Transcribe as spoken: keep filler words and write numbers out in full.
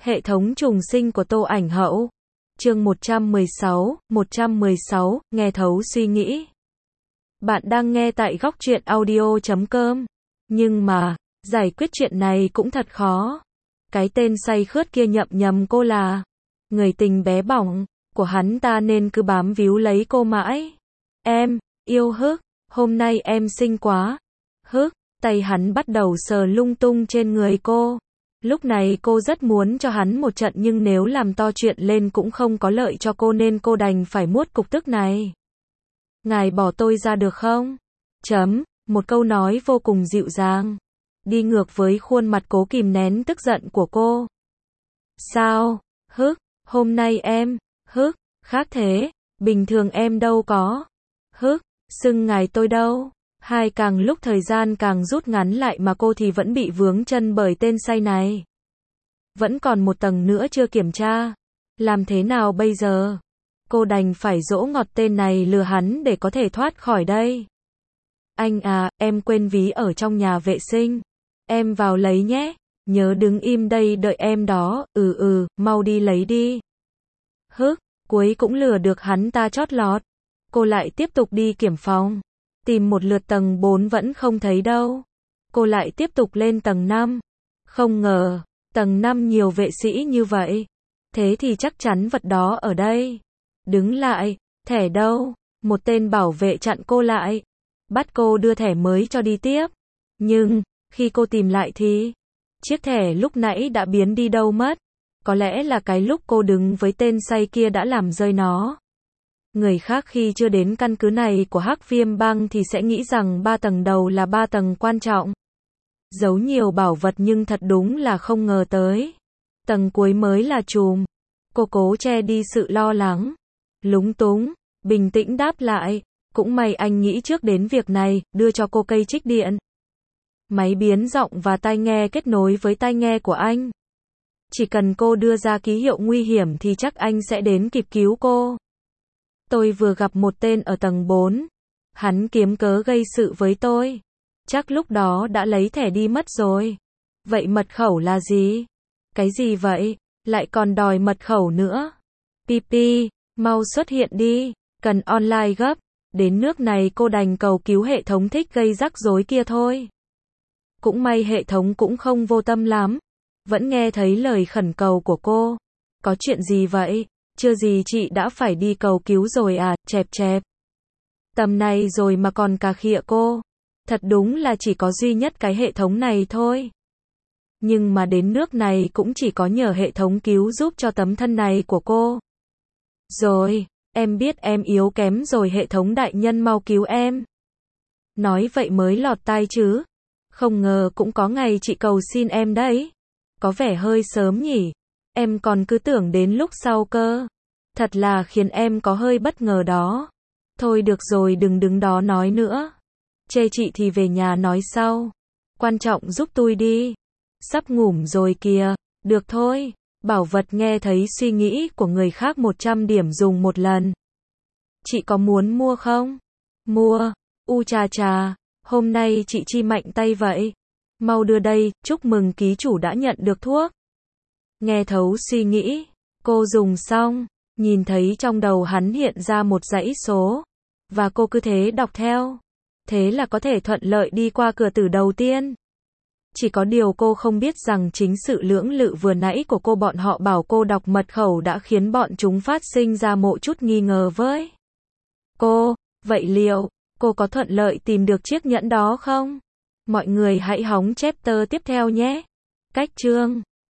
Hệ thống trùng sinh của Tô Ảnh Hậu. Chương một trăm mười sáu, một trăm mười sáu, nghe thấu suy nghĩ. Bạn đang nghe tại góc truyện audio chấm com. Nhưng mà, giải quyết chuyện này cũng thật khó. Cái tên say khướt kia nhậm nhầm cô là người tình bé bỏng của hắn ta nên cứ bám víu lấy cô mãi. Em, yêu Hức, hôm nay em xinh quá. Hức, tay hắn bắt đầu sờ lung tung trên người cô. Lúc này cô rất muốn cho hắn một trận nhưng nếu làm to chuyện lên cũng không có lợi cho cô nên cô đành phải muốt cục tức này. Ngài bỏ tôi ra được không? Chấm, một câu nói vô cùng dịu dàng. Đi ngược với khuôn mặt cố kìm nén tức giận của cô. Sao? Hức, hôm nay em, Hức, khác thế, bình thường em đâu có. Hức, xưng ngài tôi đâu. Hai càng lúc thời gian càng rút ngắn lại mà cô thì vẫn bị vướng chân bởi tên say này. Vẫn còn một tầng nữa chưa kiểm tra. Làm thế nào bây giờ? Cô đành phải dỗ ngọt tên này lừa hắn để có thể thoát khỏi đây. Anh à, em quên ví ở trong nhà vệ sinh. Em vào lấy nhé. Nhớ đứng im đây đợi em đó. Ừ ừ, mau đi lấy đi. Hức, cuối cũng lừa được hắn ta chót lọt. Cô lại tiếp tục đi kiểm phòng. Tìm một lượt tầng bốn vẫn không thấy đâu. Cô lại tiếp tục lên tầng năm. Không ngờ, tầng năm nhiều vệ sĩ như vậy. Thế thì chắc chắn vật đó ở đây. Đứng lại, thẻ đâu? Một tên bảo vệ chặn cô lại. Bắt cô đưa thẻ mới cho đi tiếp. Nhưng, khi cô tìm lại thì, chiếc thẻ lúc nãy đã biến đi đâu mất. Có lẽ là cái lúc cô đứng với tên say kia đã làm rơi nó. Người khác khi chưa đến căn cứ này của Hắc Viêm Bang thì sẽ nghĩ rằng ba tầng đầu là ba tầng quan trọng. Giấu nhiều bảo vật nhưng thật đúng là không ngờ tới. Tầng cuối mới là chùm. Cô cố che đi sự lo lắng. Lúng túng, bình tĩnh đáp lại. Cũng may anh nghĩ trước đến việc này, đưa cho cô cây trích điện. Máy biến giọng và tai nghe kết nối với tai nghe của anh. Chỉ cần cô đưa ra ký hiệu nguy hiểm thì chắc anh sẽ đến kịp cứu cô. Tôi vừa gặp một tên ở tầng bốn. Hắn kiếm cớ gây sự với tôi. Chắc lúc đó đã lấy thẻ đi mất rồi. Vậy mật khẩu là gì? Cái gì vậy? Lại còn đòi mật khẩu nữa. Pipi, mau xuất hiện đi. Cần online gấp. Đến nước này cô đành cầu cứu hệ thống thích gây rắc rối kia thôi. Cũng may hệ thống cũng không vô tâm lắm. Vẫn nghe thấy lời khẩn cầu của cô. Có chuyện gì vậy? Chưa gì chị đã phải đi cầu cứu rồi à, chẹp chẹp. Tầm này rồi mà còn cà khịa cô. Thật đúng là chỉ có duy nhất cái hệ thống này thôi. Nhưng mà đến nước này cũng chỉ có nhờ hệ thống cứu giúp cho tấm thân này của cô. Rồi, em biết em yếu kém rồi hệ thống đại nhân mau cứu em. Nói vậy mới lọt tai chứ. Không ngờ cũng có ngày chị cầu xin em đấy. Có vẻ hơi sớm nhỉ. Em còn cứ tưởng đến lúc sau cơ. Thật là khiến em có hơi bất ngờ đó. Thôi được rồi đừng đứng đó nói nữa. Chê chị thì về nhà nói sau. Quan trọng giúp tôi đi. Sắp ngủm rồi kìa. Được thôi. Bảo vật nghe thấy suy nghĩ của người khác một trăm điểm dùng một lần. Chị có muốn mua không? Mua. U chà chà. Hôm nay chị chi mạnh tay vậy. Mau đưa đây, chúc mừng ký chủ đã nhận được thuốc. Nghe thấu suy nghĩ, cô dùng xong, nhìn thấy trong đầu hắn hiện ra một dãy số, và cô cứ thế đọc theo. Thế là có thể thuận lợi đi qua cửa tử đầu tiên. Chỉ có điều cô không biết rằng chính sự lưỡng lự vừa nãy của cô bọn họ bảo cô đọc mật khẩu đã khiến bọn chúng phát sinh ra một chút nghi ngờ với cô. Vậy liệu, cô có thuận lợi tìm được chiếc nhẫn đó không? Mọi người hãy hóng chapter tiếp theo nhé. Cách chương